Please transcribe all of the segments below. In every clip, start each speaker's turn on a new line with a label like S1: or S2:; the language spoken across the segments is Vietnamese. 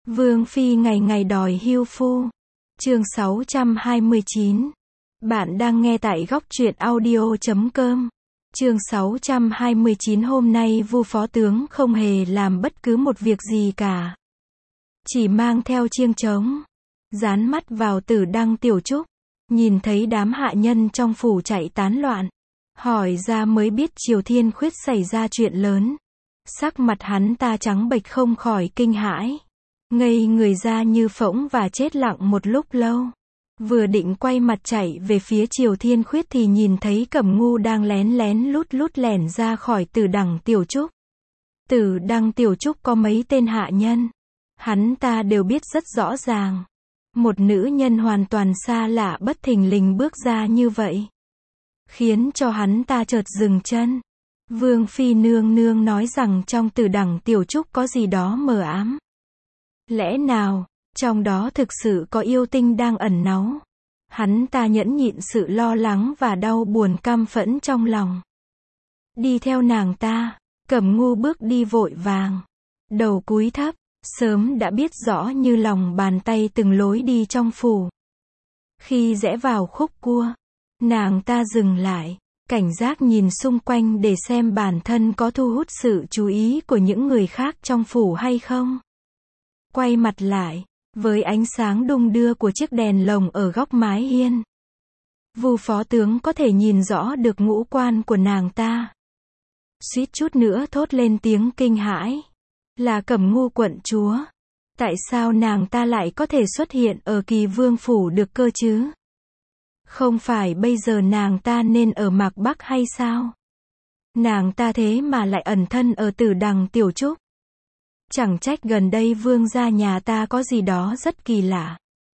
S1: Vương phi ngày ngày đòi hưu phu. Chương 629. Bạn đang nghe tại góc truyện audio.com. Chương 629. Hôm nay Vu phó tướng không hề làm bất cứ một việc gì cả. Chỉ mang theo chiêng trống, dán mắt vào Tử Đăng Tiểu Trúc, nhìn thấy đám hạ nhân trong phủ chạy tán loạn, hỏi ra mới biết Triều Thiên Khuyết xảy ra chuyện lớn. Sắc mặt hắn ta trắng bệch không khỏi kinh hãi, ngây người ra như phỗng và chết lặng một lúc lâu. Vừa định quay mặt chạy về phía Triều Thiên Khuyết thì nhìn thấy Cẩm Ngu đang lén lén lút lút lẻn ra khỏi Tử Đăng Tiểu Trúc. Tử Đăng Tiểu Trúc có mấy tên hạ nhân, hắn ta đều biết rất rõ ràng. Một nữ nhân hoàn toàn xa lạ bất thình lình bước ra như vậy, khiến cho hắn ta chợt dừng chân. Vương phi nương nương nói rằng trong Tử Đăng Tiểu Trúc có gì đó mờ ám. Lẽ nào trong đó thực sự có yêu tinh đang ẩn náu? Hắn ta nhẫn nhịn sự lo lắng và đau buồn căm phẫn trong lòng, đi theo nàng ta. Cẩm Ngu bước đi vội vàng, đầu cúi thấp, sớm đã biết rõ như lòng bàn tay từng lối đi trong phủ. Khi rẽ vào khúc cua, nàng ta dừng lại, cảnh giác nhìn xung quanh để xem bản thân có thu hút sự chú ý của những người khác trong phủ hay không. Quay mặt lại, với ánh sáng đung đưa của chiếc đèn lồng ở góc mái hiên, Vu phó tướng có thể nhìn rõ được ngũ quan của nàng ta. Suýt chút nữa thốt lên tiếng kinh hãi. Là Cẩm Ngu quận chúa. Tại sao nàng ta lại có thể xuất hiện ở Kỳ Vương phủ được cơ chứ? Không phải bây giờ nàng ta nên ở Mạc Bắc hay sao? Nàng ta thế mà lại ẩn thân ở Tử Đăng Tiểu Trúc. Chẳng trách gần đây vương gia nhà ta có gì đó rất kỳ lạ.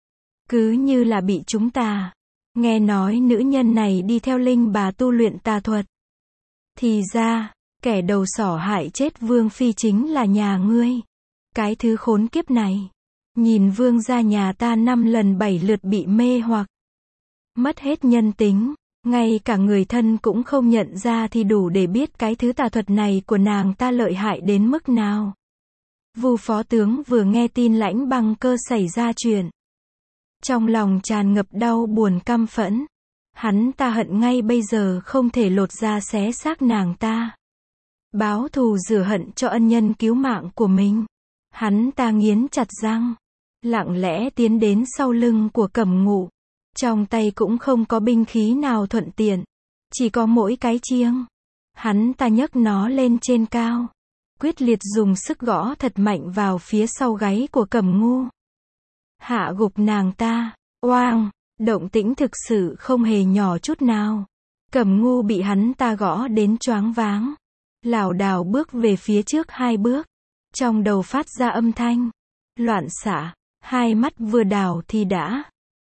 S1: Cứ như là bị chúng ta. Nghe nói nữ nhân này đi theo linh bà tu luyện tà thuật. Thì ra, kẻ đầu sỏ hại chết vương phi chính là nhà ngươi. Cái thứ khốn kiếp này. Nhìn vương gia nhà ta 5 lần 7 lượt bị mê hoặc, mất hết nhân tính, ngay cả người thân cũng không nhận ra thì đủ để biết cái thứ tà thuật này của nàng ta lợi hại đến mức nào. Vu phó tướng vừa nghe tin Lãnh Băng Cơ xảy ra chuyện, trong lòng tràn ngập đau buồn căm phẫn. Hắn ta hận ngay bây giờ không thể lột da xé xác nàng ta, báo thù rửa hận cho ân nhân cứu mạng của mình. Hắn ta nghiến chặt răng, lặng lẽ tiến đến sau lưng của Cẩm Ngu. Trong tay cũng không có binh khí nào thuận tiện, chỉ có mỗi cái chiêng. Hắn ta nhấc nó lên trên cao, quyết liệt dùng sức gõ thật mạnh vào phía sau gáy của Cẩm Ngu, hạ gục nàng ta. Oang! Động tĩnh thực sự không hề nhỏ chút nào. Cẩm Ngu bị hắn ta gõ đến choáng váng, lảo đảo bước về phía trước 2 bước, trong đầu phát ra âm thanh loạn xạ, hai mắt vừa đảo thì đã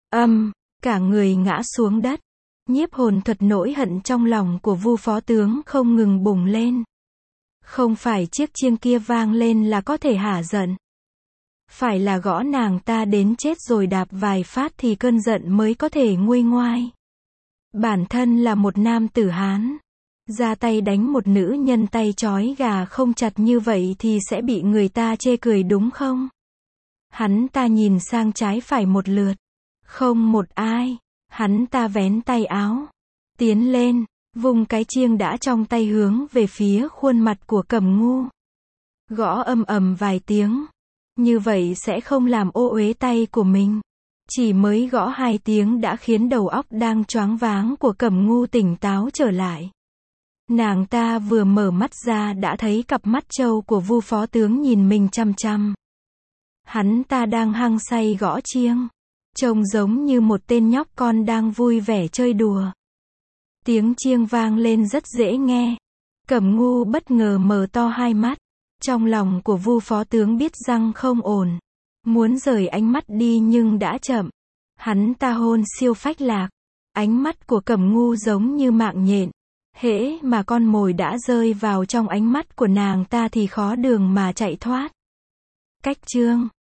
S1: cả người ngã xuống đất. Nhiếp hồn thuật nỗi hận trong lòng của Vu phó tướng không ngừng bùng lên. Không phải chiếc chiêng kia vang lên là có thể hả giận, phải là gõ nàng ta đến chết rồi đạp vài phát thì cơn giận mới có thể nguôi ngoai. Bản thân là một nam tử Hán, ra tay đánh một nữ nhân tay trói gà không chặt như vậy thì sẽ bị người ta chê cười đúng không? Hắn ta nhìn sang trái phải một lượt, không một ai. Hắn ta vén tay áo, tiến lên, vùng cái chiêng đã trong tay hướng về phía khuôn mặt của Cẩm Ngu. Gõ ầm vài tiếng, như vậy sẽ không làm ô uế tay của mình. Chỉ mới gõ 2 tiếng đã khiến đầu óc đang choáng váng của Cẩm Ngu tỉnh táo trở lại. Nàng ta vừa mở mắt ra đã thấy cặp mắt trâu của Vu phó tướng nhìn mình chăm chăm. Hắn ta đang hăng say gõ chiêng, trông giống như một tên nhóc con đang vui vẻ chơi đùa. Tiếng chiêng vang lên rất dễ nghe. Cẩm Ngu bất ngờ mở to 2 mắt. Trong lòng của Vu phó tướng biết rằng không ổn, muốn rời ánh mắt đi nhưng đã chậm. Hắn ta hôn siêu phách lạc. Ánh mắt của Cẩm Ngu giống như mạng nhện, hễ mà con mồi đã rơi vào trong ánh mắt của nàng ta thì khó đường mà chạy thoát. Cách chương